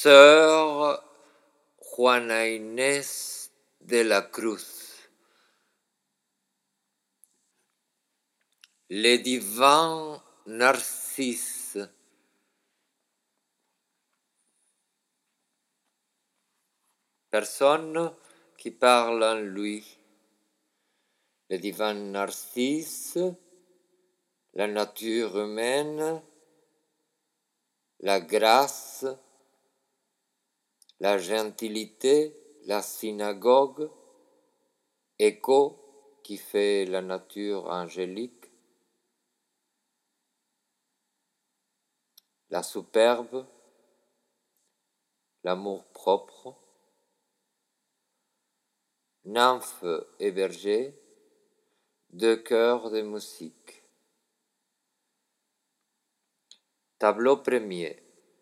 Sœur Juana Inés de la Cruz. Le divin Narcisse. Personne qui parle en lui. Le divin Narcisse, la nature humaine, la grâce, la gentilité, la synagogue, Écho qui fait la nature angélique, la superbe, l'amour propre, nymphe et berger, deux chœurs de musique. Tableau premier,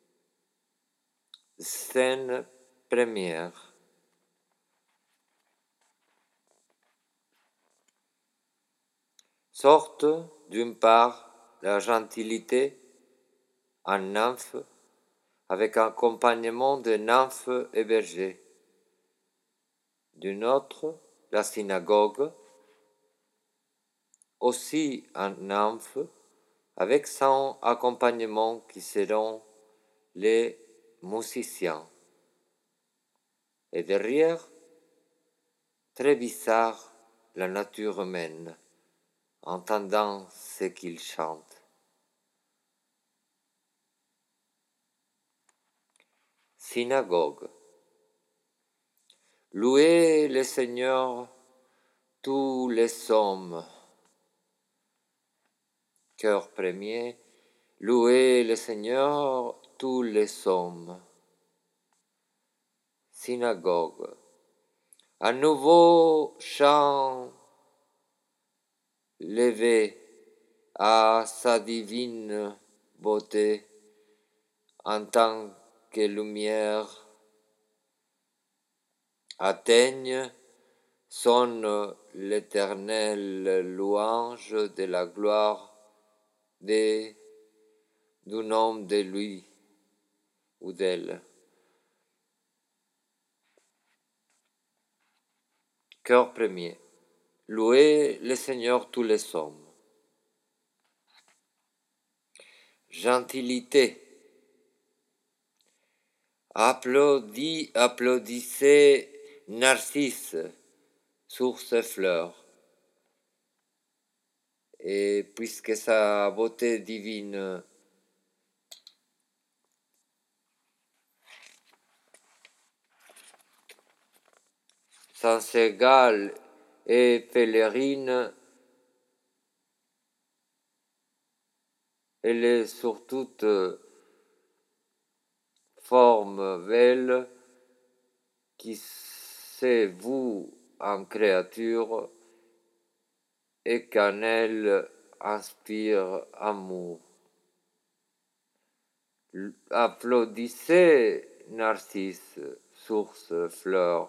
scène première. Sorte d'une part la gentilité en nymphe avec accompagnement de nymphes et bergers. D'une autre, la synagogue, aussi en nymphe, avec son accompagnement qui seront les musiciens. Et derrière, très bizarre, la nature humaine, entendant ce qu'ils chantent. Synagogue. Louez le Seigneur, tous les hommes. Chœur premier. Louez le Seigneur, tous les hommes. Synagogue. Un nouveau chant levé à sa divine beauté en tant que lumière atteigne sonne l'éternelle louange de la gloire du nom de lui ou d'elle. Chœur premier. Louez le Seigneur tous les hommes. Gentilité. Applaudissez Narcisse sur ses fleurs. Et puisque sa beauté divine sans égale et pèlerine, elle est sur toute forme belle qui s'est vous en créature et qu'en elle inspire amour. Applaudissez Narcisse, source fleur.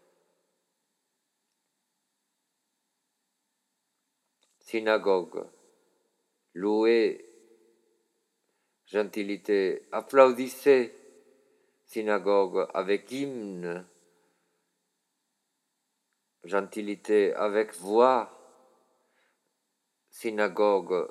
Synagogue. Louez gentilité. Applaudissez synagogue avec hymne. Gentilité avec voix. Synagogue.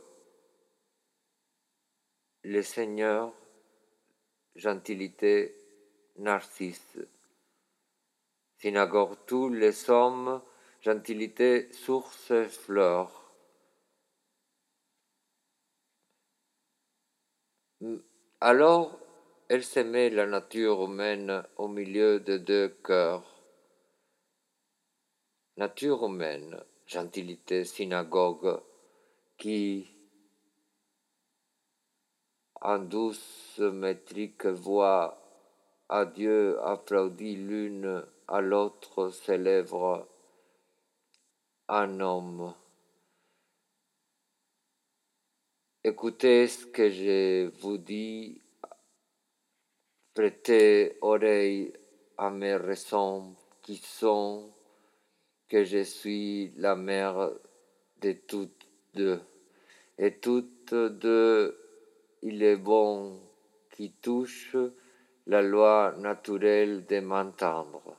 Le Seigneur. Gentilité. Narcisse. Synagogue tous les hommes. Gentilité source fleur. Alors, elle s'aimait la nature humaine au milieu de deux cœurs. Nature humaine, gentilité, synagogue, qui, en douce métrique voix, à Dieu applaudit l'une à l'autre ses lèvres, un homme. Écoutez ce que je vous dis, prêtez oreille à mes raisons qui sont que je suis la mère de toutes deux. Et toutes deux, il est bon qui touche la loi naturelle de m'entendre.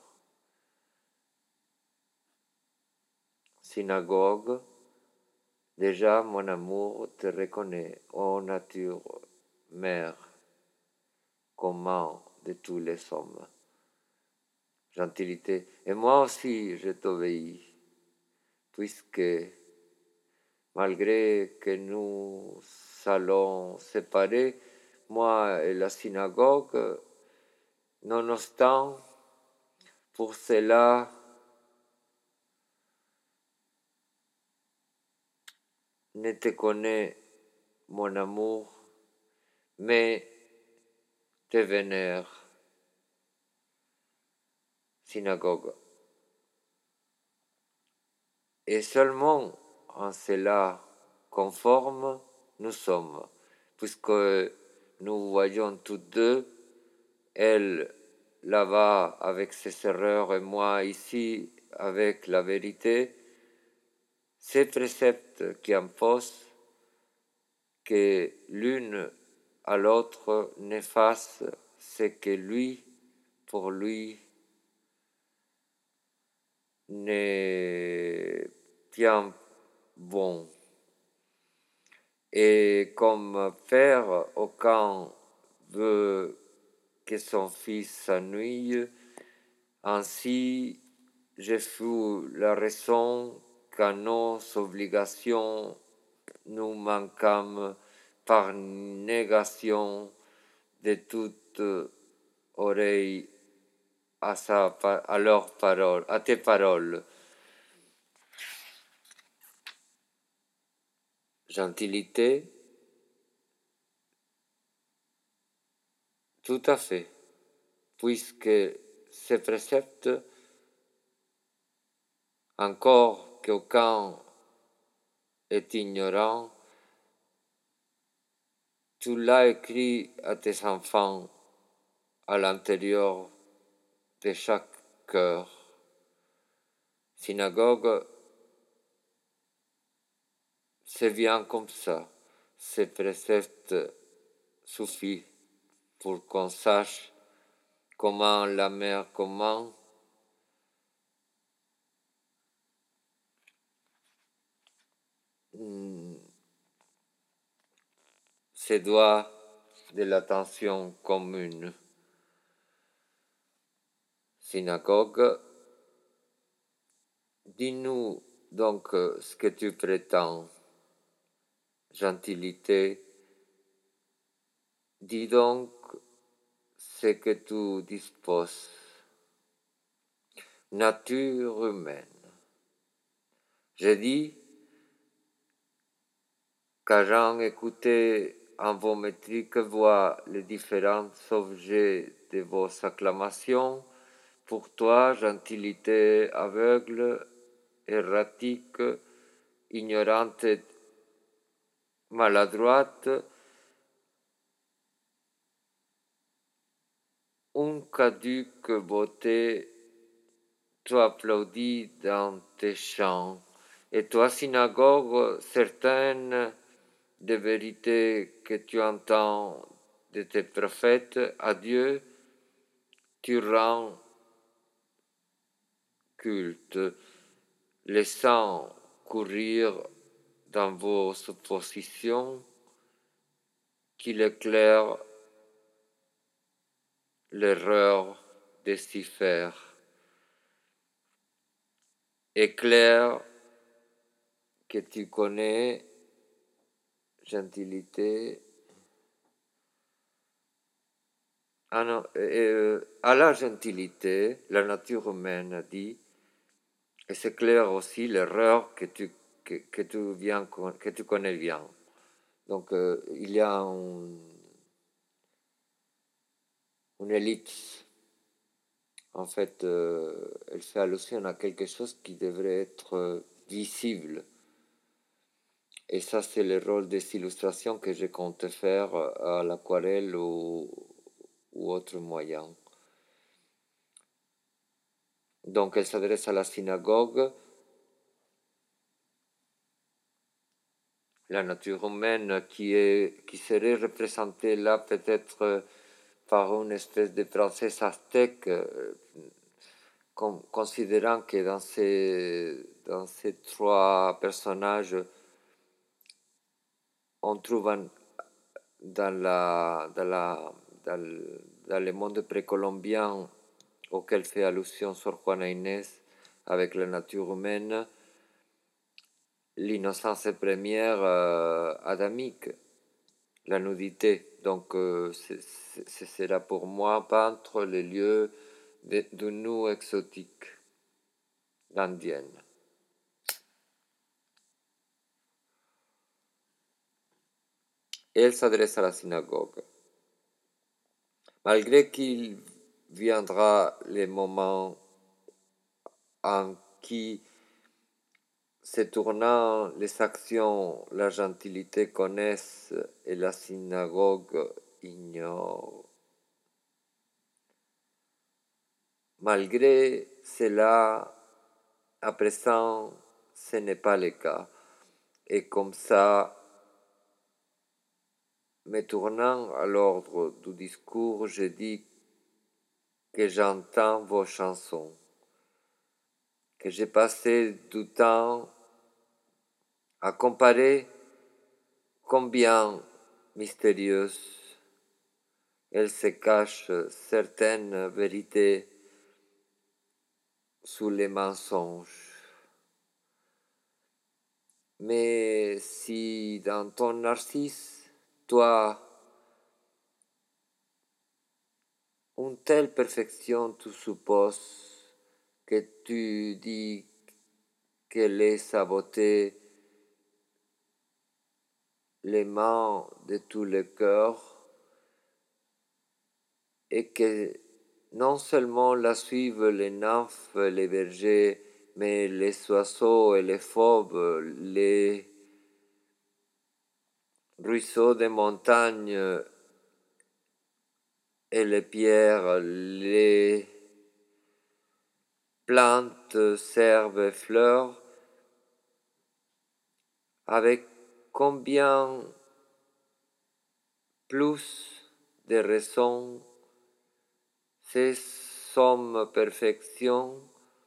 Synagogue, déjà mon amour te reconnaît, ô nature mère, commun de tous les hommes. Gentilité, et moi aussi je t'obéis, puisque malgré que nous allons séparer, moi et la synagogue, nonobstant, pour cela, ne te connais mon amour, mais te vénère, synagogue. Et seulement en cela conforme nous sommes, puisque nous voyons tous deux, elle là-bas avec ses erreurs et moi ici avec la vérité, ces préceptes qui imposent que l'une à l'autre ne fasse ce que lui, pour lui, n'est bien bon. Et comme père, aucun veut que son fils s'ennuie, ainsi je fus la raison qu'à nos obligations nous manquâmes par négation de toute oreille à leurs paroles, à tes paroles. Gentilité, tout à fait, puisque ces préceptes, encore qu'aucun est ignorant, tu l'as écrit à tes enfants à l'intérieur de chaque cœur. Synagogue, c'est bien comme ça. Ces préceptes suffisent pour qu'on sache comment la mère commande se doit de l'attention commune. Synagogue, dis-nous donc ce que tu prétends. Gentilité, dis donc ce que tu disposes. Nature humaine. Je dis qu'ayant écouté en vos métriques voix les différents objets de vos acclamations, pour toi, gentilité aveugle, erratique, ignorante, maladroite, une caduque beauté tu applaudis dans tes chants, et toi, synagogue, certaine des vérités que tu entends de tes prophètes, à Dieu, tu rends culte, laissant courir dans vos suppositions qu'il éclaire l'erreur de s'y faire. Éclair que tu connais, gentilité. Ah non, à la gentilité, la nature humaine dit, et c'est clair aussi l'erreur que tu connais bien. Donc il y a une ellipse. En fait, elle fait allusion à quelque chose qui devrait être visible. Et ça, c'est le rôle des illustrations que je compte faire à l'aquarelle ou autre moyen. Donc, elle s'adresse à la synagogue. La nature humaine qui serait représentée là peut-être par une espèce de princesse aztèque, considérant que dans ces trois personnages, on trouve dans le monde précolombien auquel fait allusion Sor Juana Inés avec la nature humaine, l'innocence première adamique, la nudité. Donc, ce sera pour moi peindre les lieux de nu exotique indienne. Et elle s'adresse à la synagogue. Malgré qu'il viendra le moment en qui, se tournant les actions, la gentilité connaissent et la synagogue ignore. Malgré cela, à présent, ce n'est pas le cas. Et comme ça, me tournant à l'ordre du discours, je dis que j'entends vos chansons, que j'ai passé du temps à comparer combien mystérieuse elle se cache certaines vérités sous les mensonges. Mais si dans ton narcisse, toi, une telle perfection tu supposes que tu dis qu'elle est sa beauté, les mains de tous les cœurs, et que non seulement la suivent les nymphes et les bergers, mais les oiseaux et les fauves, les ruisseaux des montagnes et les pierres, les plantes, herbes et fleurs, avec combien plus de raisons ces sommes perfections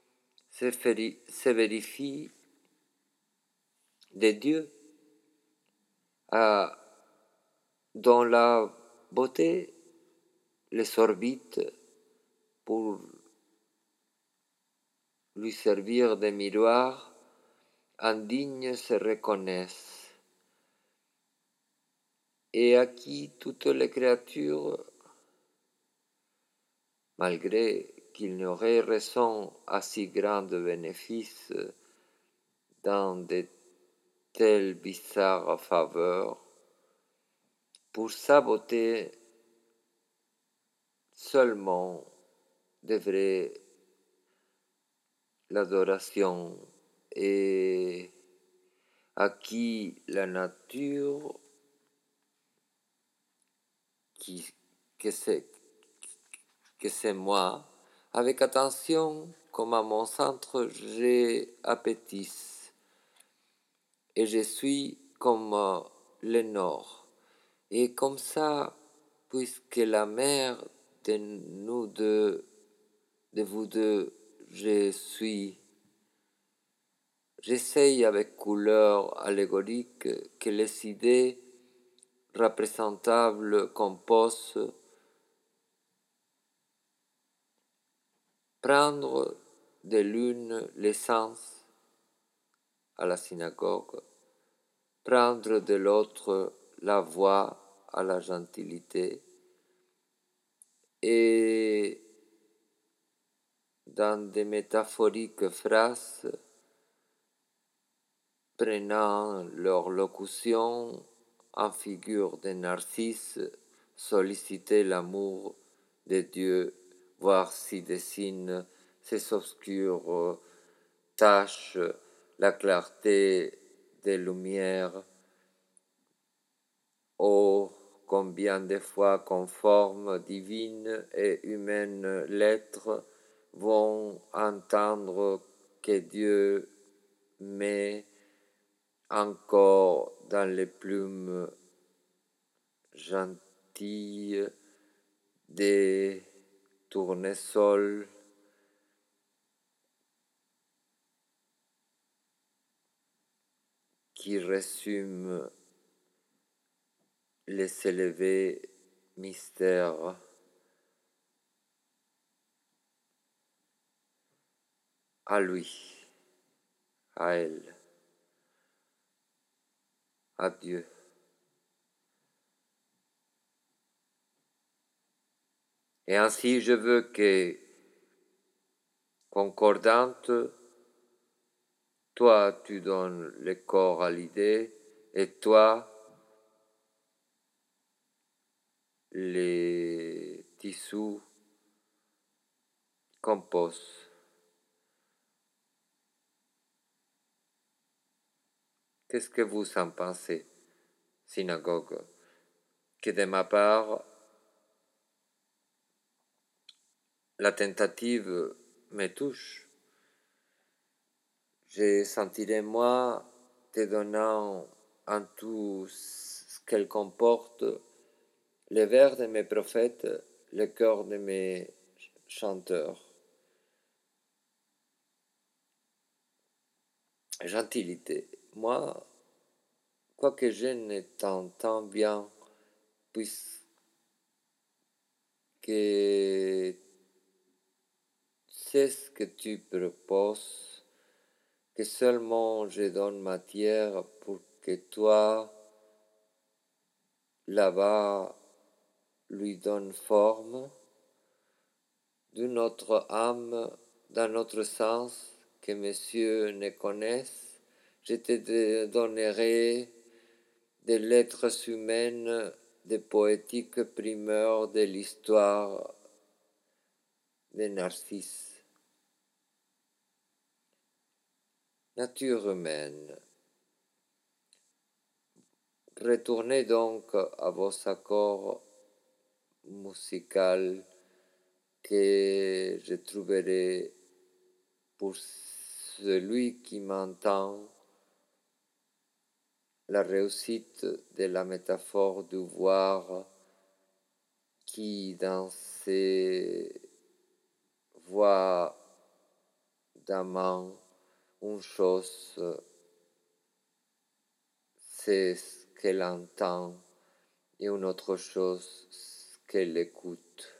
se vérifient de Dieu, dont la beauté les orbite pour lui servir de miroir, indignes se reconnaissent, et à qui toutes les créatures, malgré qu'il n'y aurait raison à si grand bénéfice dans de telles bizarres faveurs, pour sa beauté seulement devrait l'adoration, et à qui la nature, qui, que c'est que c'est moi, avec attention, comme à mon centre, j'ai appétit, et je suis comme le nord. Et comme ça, puisque la mère de nous deux, de vous deux, je suis, j'essaye avec couleur allégorique que les idées représentables composent, prendre de l'une l'essence à la synagogue, prendre de l'autre la voie à la gentilité, et dans des métaphoriques phrases, prenant leur locution en figure de narcisse, solliciter l'amour de Dieu, voir s'y dessine ces obscures taches, la clarté des lumières. Oh, combien de fois conformes, divines et humaines lettres vont entendre que Dieu met encore dans les plumes gentilles des tournesols, qui résument les élevés mystères à lui, à elle, à Dieu. Et ainsi je veux que, concordante, toi tu donnes le corps à l'idée et toi les tissus composent. Qu'est-ce que vous en pensez, synagogue? Que de ma part, la tentative me touche. Je sentirai moi te donnant en tout ce qu'elle comporte le vers de mes prophètes, le cœur de mes chanteurs. Gentilité. Moi, quoique je ne t'entends bien, puisque c'est ce que tu proposes, que seulement je donne matière pour que toi, là-bas, lui donne forme, d'une autre âme, d'un autre sens que messieurs ne connaissent, je te donnerai des lettres humaines, des poétiques primeurs de l'histoire de Narcisse. Nature humaine. Retournez donc à vos accords musicaux que je trouverai pour celui qui m'entend la réussite de la métaphore du voir qui, dans ses voix d'amant, une chose, c'est ce qu'elle entend et une autre chose, ce qu'elle écoute.